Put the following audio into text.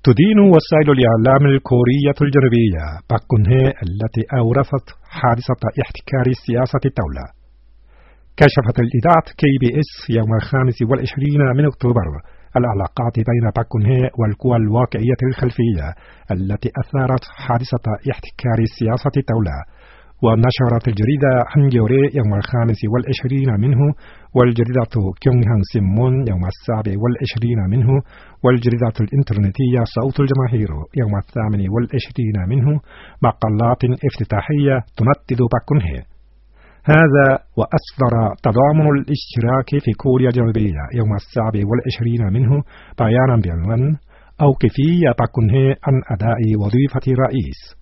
تدين وسائل الإعلام الكورية الجنوبية باك كون هي التي أورثت حادثة احتكار سياسة الدولة. كشفت الإذاعة KBS يوم 25 من أكتوبر العلاقات بين باك كون هي والقوى الواقعية الخلفية التي أثارت حادثة احتكار سياسة الدولة. ونشرت الجريدة هانجيوري يوم 25 منه، والجريدة كيونغهان سينمون يوم 27 منه، والجريدة الإنترنتية صوت الجماهير يوم 28 منه مقالات افتتاحية تندد باك كون هي. هذا وأصدر تضامن الاشتراك في كوريا الجنوبية يوم 27 منه بيانا بعنوان أوقفي يا باك كون هي عن أداء وظيفة رئيس.